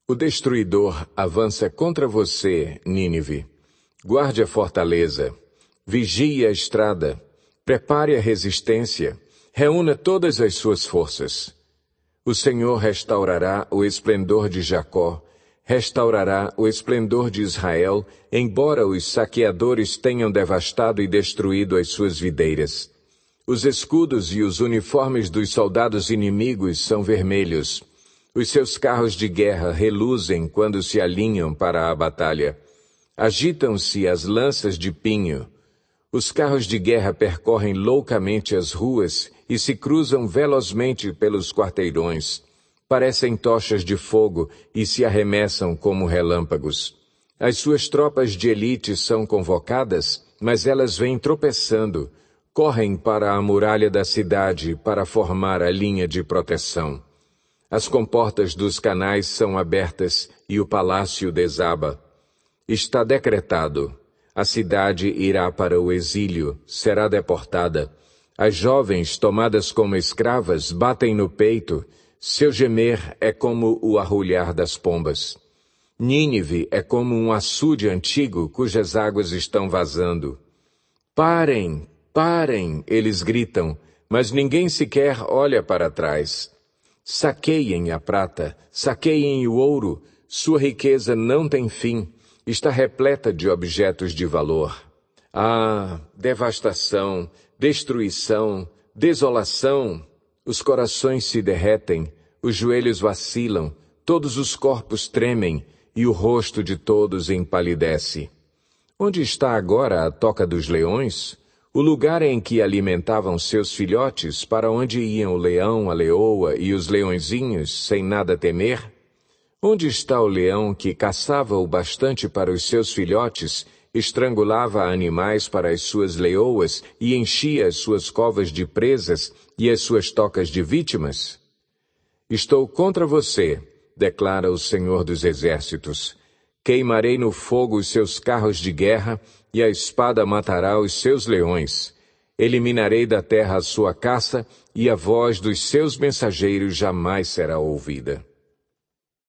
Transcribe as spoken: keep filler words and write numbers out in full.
O destruidor avança contra você, Nínive. Guarde a fortaleza. Vigie a estrada. Prepare a resistência. Reúna todas as suas forças. O Senhor restaurará o esplendor de Jacó, restaurará o esplendor de Israel, embora os saqueadores tenham devastado e destruído as suas videiras. Os escudos e os uniformes dos soldados inimigos são vermelhos. Os seus carros de guerra reluzem quando se alinham para a batalha. Agitam-se as lanças de pinho. Os carros de guerra percorrem loucamente as ruas e se cruzam velozmente pelos quarteirões. Parecem tochas de fogo e se arremessam como relâmpagos. As suas tropas de elite são convocadas, mas elas vêm tropeçando. Correm para a muralha da cidade para formar a linha de proteção. As comportas dos canais são abertas e o palácio desaba. Está decretado. A cidade irá para o exílio, será deportada. As jovens, tomadas como escravas, batem no peito. Seu gemer é como o arrulhar das pombas. Nínive é como um açude antigo cujas águas estão vazando. Parem, parem, eles gritam, mas ninguém sequer olha para trás. Saqueiem a prata, saqueiem o ouro, sua riqueza não tem fim. Está repleta de objetos de valor. Ah, devastação, destruição, desolação. Os corações se derretem, os joelhos vacilam, todos os corpos tremem e o rosto de todos empalidece. Onde está agora a toca dos leões? O lugar em que alimentavam seus filhotes, para onde iam o leão, a leoa e os leõezinhos, sem nada temer? Onde está o leão que caçava o bastante para os seus filhotes, estrangulava animais para as suas leoas e enchia as suas covas de presas e as suas tocas de vítimas? Estou contra você, declara o Senhor dos Exércitos. Queimarei no fogo os seus carros de guerra e a espada matará os seus leões. Eliminarei da terra a sua caça e a voz dos seus mensageiros jamais será ouvida.